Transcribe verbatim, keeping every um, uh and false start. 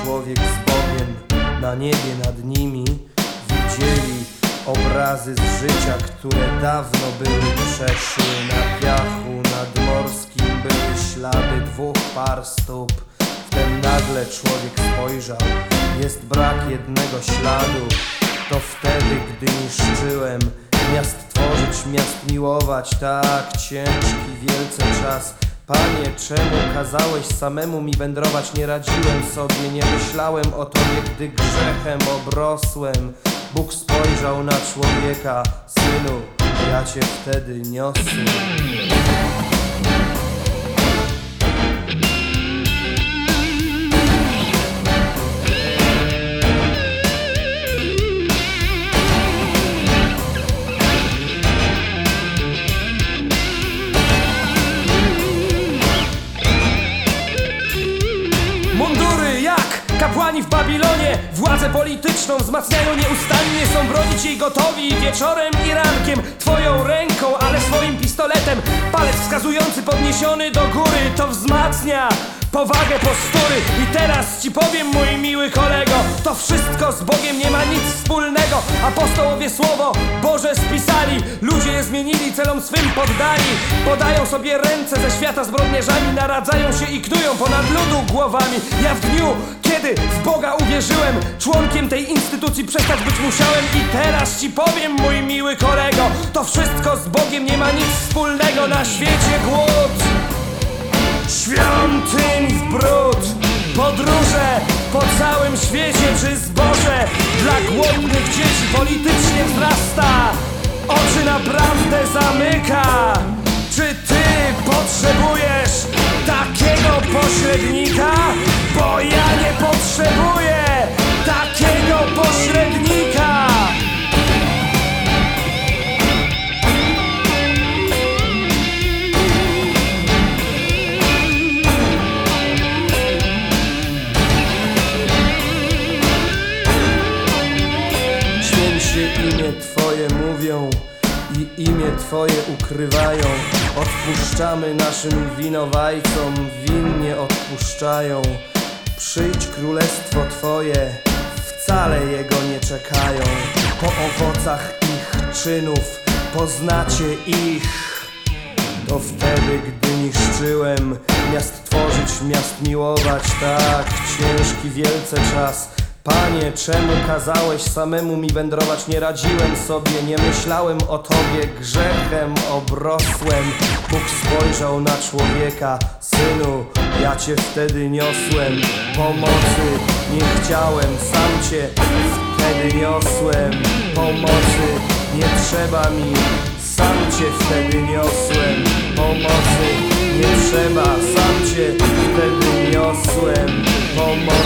człowiek z Bogiem. Na niebie nad nimi widzieli obrazy z życia, które dawno były przeszły. Na piachu nadmorskim były ślady dwóch par stóp. Wtem nagle człowiek spojrzał, jest brak jednego śladu. To wtedy, gdy niszczyłem miast tworzyć, miast miłować, tak ciężki wielce czas. Panie, czemu kazałeś samemu mi wędrować? Nie radziłem sobie, nie myślałem o Tobie, gdy grzechem obrosłem. Bóg spojrzał na człowieka, synu, ja Cię wtedy niosłem. Kapłani w Babilonie władzę polityczną wzmacniają nieustannie. Są bronić jej gotowi wieczorem i rankiem. Twoją ręką, ale swoim pistoletem. Palec wskazujący podniesiony do góry to wzmacnia powagę postury. I teraz ci powiem, mój miły kolego, to wszystko z Bogiem nie ma nic wspólnego. Apostołowie słowo Boże spisali, ludzie je zmienili, celom swym poddani. Podają sobie ręce ze świata zbrodniarzami, naradzają się i knują ponad ludu głowami. Ja w dniu, kiedy w Boga uwierzyłem, członkiem tej instytucji przestać być musiałem. I teraz ci powiem, mój miły kolego, to wszystko z Bogiem nie ma nic wspólnego. Na świecie głód, świątyń w brud, podróże po całym świecie czy zboże dla głodnych dzieci politycznie wzrasta, oczy naprawdę zamyka. Czy ty potrzebujesz takiego pośrednika? Bo ja nie potrzebuję takiego pośrednika. Imię Twoje mówią i imię Twoje ukrywają. Odpuszczamy naszym winowajcom, winnie odpuszczają. Przyjdź królestwo Twoje, wcale Jego nie czekają. Po owocach ich czynów poznacie ich. To wtedy, gdy niszczyłem miast tworzyć, miast miłować, tak ciężki wielce czas. Panie, czemu kazałeś samemu mi wędrować? Nie radziłem sobie, nie myślałem o Tobie, grzechem obrosłem. Bóg spojrzał na człowieka, synu, ja Cię wtedy niosłem. Pomocy nie chciałem, sam Cię wtedy niosłem. Pomocy nie trzeba mi, sam Cię wtedy niosłem. Pomocy nie trzeba, sam Cię wtedy niosłem. Pomocy